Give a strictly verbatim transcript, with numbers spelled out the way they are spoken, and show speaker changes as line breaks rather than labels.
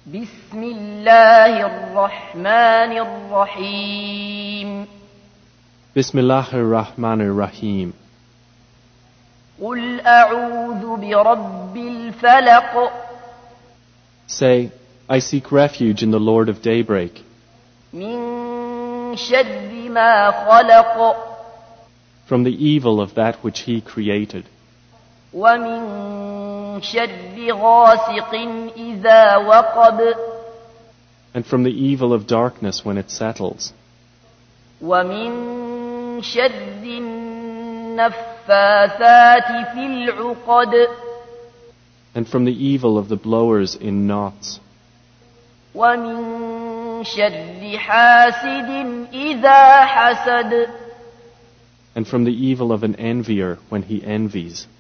بسم الله الرحمن الرحيم
بسم الله الرحمن الرحيم
قل أعوذ برب الفلق
Say, I seek refuge in the Lord of Daybreak
من شر ما خلق
from the evil of that which He created
ومن شر غاسق إذا وقب
and from the evil of darkness when it settles
ومن شر النفاثات في العقد
and from the evil of the blowers in knots
ومن شر حاسد إذا حسد
and from the evil of an envier when he envies.